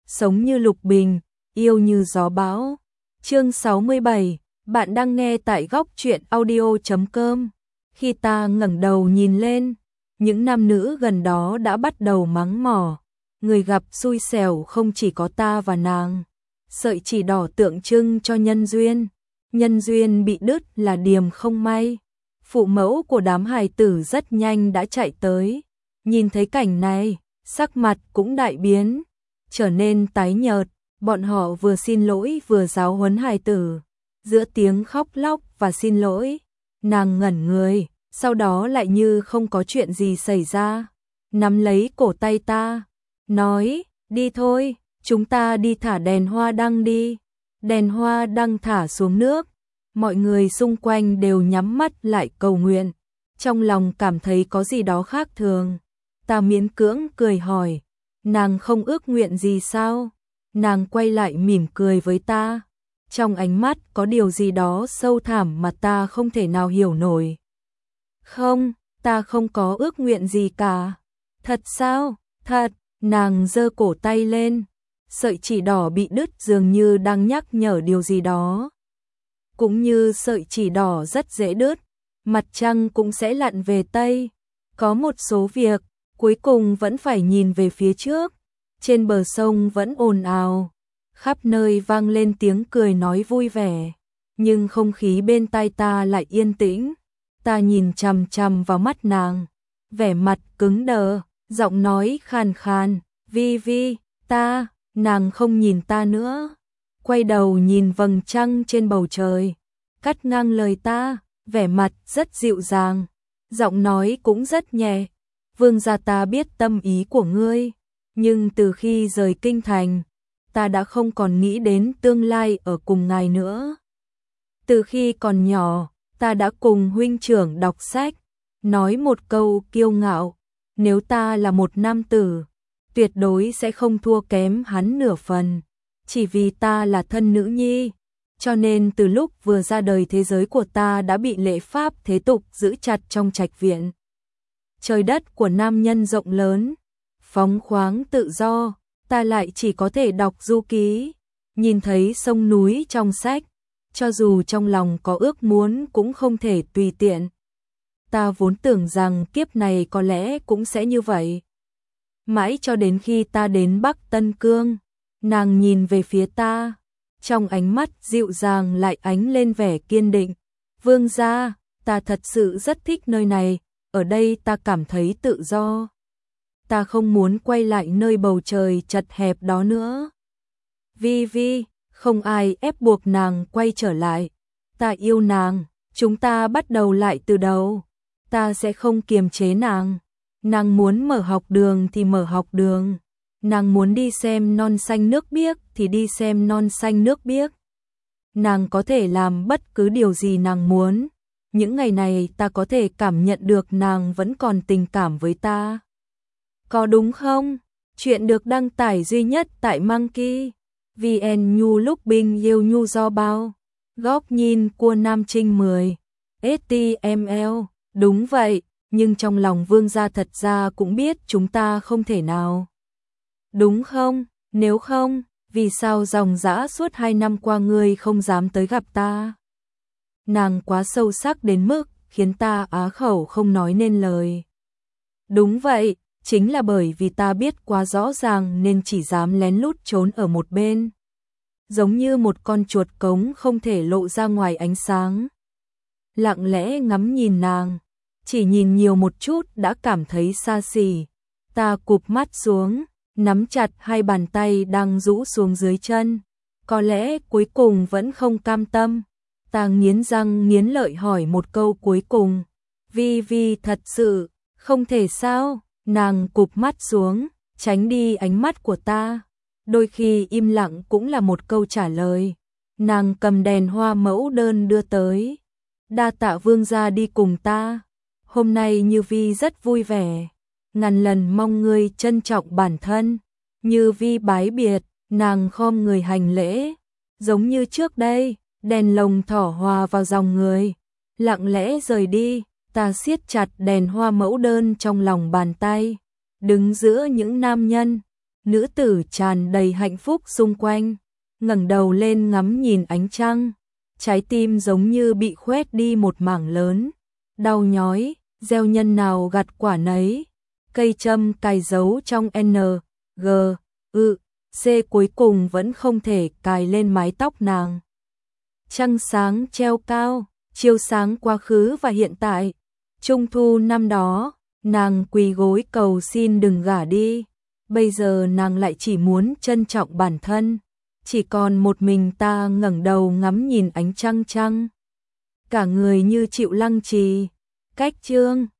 sống như lục bình, yêu như gió bão. Chương 67, bạn đang nghe tại góc truyện audio.com. Khi ta ngẩng đầu nhìn lên, những nam nữ gần đó đã bắt đầu mắng mỏ. Người gặp xui xẻo không chỉ có ta và nàng. Sợi chỉ đỏ tượng trưng cho nhân duyên. Nhân duyên bị đứt là điềm không may. Phụ mẫu của đám hài tử rất nhanh đã chạy tới. Nhìn thấy cảnh này, sắc mặt cũng đại biến, trở nên tái nhợt. Bọn họ vừa xin lỗi vừa giáo huấn hài tử. Giữa tiếng khóc lóc và xin lỗi, nàng ngẩn người, sau đó lại như không có chuyện gì xảy ra. Nắm lấy cổ tay ta, nói, đi thôi, chúng ta đi thả đèn hoa đăng đi. Đèn hoa đăng thả xuống nước, mọi người xung quanh đều nhắm mắt lại cầu nguyện. Trong lòng cảm thấy có gì đó khác thường. Ta miễn cưỡng cười hỏi, nàng không ước nguyện gì sao? Nàng quay lại mỉm cười với ta. Trong ánh mắt có điều gì đó sâu thẳm mà ta không thể nào hiểu nổi. Không, ta không có ước nguyện gì cả. Thật sao? Thật. Nàng giơ cổ tay lên. Sợi chỉ đỏ bị đứt dường như đang nhắc nhở điều gì đó. Cũng như sợi chỉ đỏ rất dễ đứt, mặt trăng cũng sẽ lặn về Tây. Có một số việc, cuối cùng vẫn phải nhìn về phía trước. Trên bờ sông vẫn ồn ào, khắp nơi vang lên tiếng cười nói vui vẻ. Nhưng không khí bên tai ta lại yên tĩnh. Ta nhìn chằm chằm vào mắt nàng, vẻ mặt cứng đờ, giọng nói khàn khàn, Vi Vi, ta. Nàng không nhìn ta nữa, quay đầu nhìn vầng trăng trên bầu trời, cắt ngang lời ta, vẻ mặt rất dịu dàng, giọng nói cũng rất nhẹ. Vương gia, ta biết tâm ý của ngươi, nhưng từ khi rời kinh thành, ta đã không còn nghĩ đến tương lai ở cùng ngài nữa. Từ khi còn nhỏ, ta đã cùng huynh trưởng đọc sách, nói một câu kiêu ngạo, nếu ta là một nam tử, tuyệt đối sẽ không thua kém hắn nửa phần. Chỉ vì ta là thân nữ nhi, cho nên từ lúc vừa ra đời thế giới của ta đã bị lễ pháp thế tục giữ chặt trong trạch viện. Trời đất của nam nhân rộng lớn, phóng khoáng tự do, ta lại chỉ có thể đọc du ký, nhìn thấy sông núi trong sách, cho dù trong lòng có ước muốn cũng không thể tùy tiện. Ta vốn tưởng rằng kiếp này có lẽ cũng sẽ như vậy. Mãi cho đến khi ta đến Bắc Tân Cương, nàng nhìn về phía ta, trong ánh mắt dịu dàng lại ánh lên vẻ kiên định. Vương gia, ta thật sự rất thích nơi này, ở đây ta cảm thấy tự do. Ta không muốn quay lại nơi bầu trời chật hẹp đó nữa. Vi Vi, không ai ép buộc nàng quay trở lại. Ta yêu nàng, chúng ta bắt đầu lại từ đầu. Ta sẽ không kiềm chế nàng. Nàng muốn mở học đường thì mở học đường. Nàng muốn đi xem non xanh nước biếc thì đi xem non xanh nước biếc. Nàng có thể làm bất cứ điều gì nàng muốn. Những ngày này ta có thể cảm nhận được nàng vẫn còn tình cảm với ta. Có đúng không? Chuyện được đăng tải duy nhất tại Monkey VN Nhu lúc bình yêu nhu do bao. Góc nhìn của Nam Trinh 10. HTML. Đúng vậy, nhưng trong lòng vương gia thật ra cũng biết chúng ta không thể nào. Đúng không? Nếu không, vì sao dòng dã suốt 2 năm qua ngươi không dám tới gặp ta? Nàng quá sâu sắc đến mức khiến ta á khẩu không nói nên lời. Đúng vậy, chính là bởi vì ta biết quá rõ ràng nên chỉ dám lén lút trốn ở một bên. Giống như một con chuột cống không thể lộ ra ngoài ánh sáng. Lặng lẽ ngắm nhìn nàng, chỉ nhìn nhiều một chút đã cảm thấy xa xỉ. Ta cụp mắt xuống, nắm chặt hai bàn tay đang rũ xuống dưới chân. Có lẽ cuối cùng vẫn không cam tâm. Ta nghiến răng nghiến lợi hỏi một câu cuối cùng. Vi Vi, thật sự, không thể sao? Nàng cụp mắt xuống, tránh đi ánh mắt của ta. Đôi khi im lặng cũng là một câu trả lời. Nàng cầm đèn hoa mẫu đơn đưa tới. Đa tạ vương gia đi cùng ta. Hôm nay Như Vi rất vui vẻ. Ngàn lần mong ngươi trân trọng bản thân. Như Vi bái biệt, nàng khom người hành lễ. Giống như trước đây, đèn lồng thỏ hòa vào dòng người. Lặng lẽ rời đi, ta siết chặt đèn hoa mẫu đơn trong lòng bàn tay. Đứng giữa những nam nhân, nữ tử tràn đầy hạnh phúc xung quanh, ngẩng đầu lên ngắm nhìn ánh trăng, trái tim giống như bị khoét đi một mảng lớn, đau nhói, gieo nhân nào gặt quả nấy, cây châm cài dấu trong N, G, C cuối cùng vẫn không thể cài lên mái tóc nàng. Trăng sáng treo cao, chiếu sáng quá khứ và hiện tại. Trung thu năm đó, nàng quỳ gối cầu xin đừng gả đi. Bây giờ nàng lại chỉ muốn trân trọng bản thân. Chỉ còn một mình ta ngẩng đầu ngắm nhìn ánh trăng trăng. Cả người như chịu lăng trì. Cách chương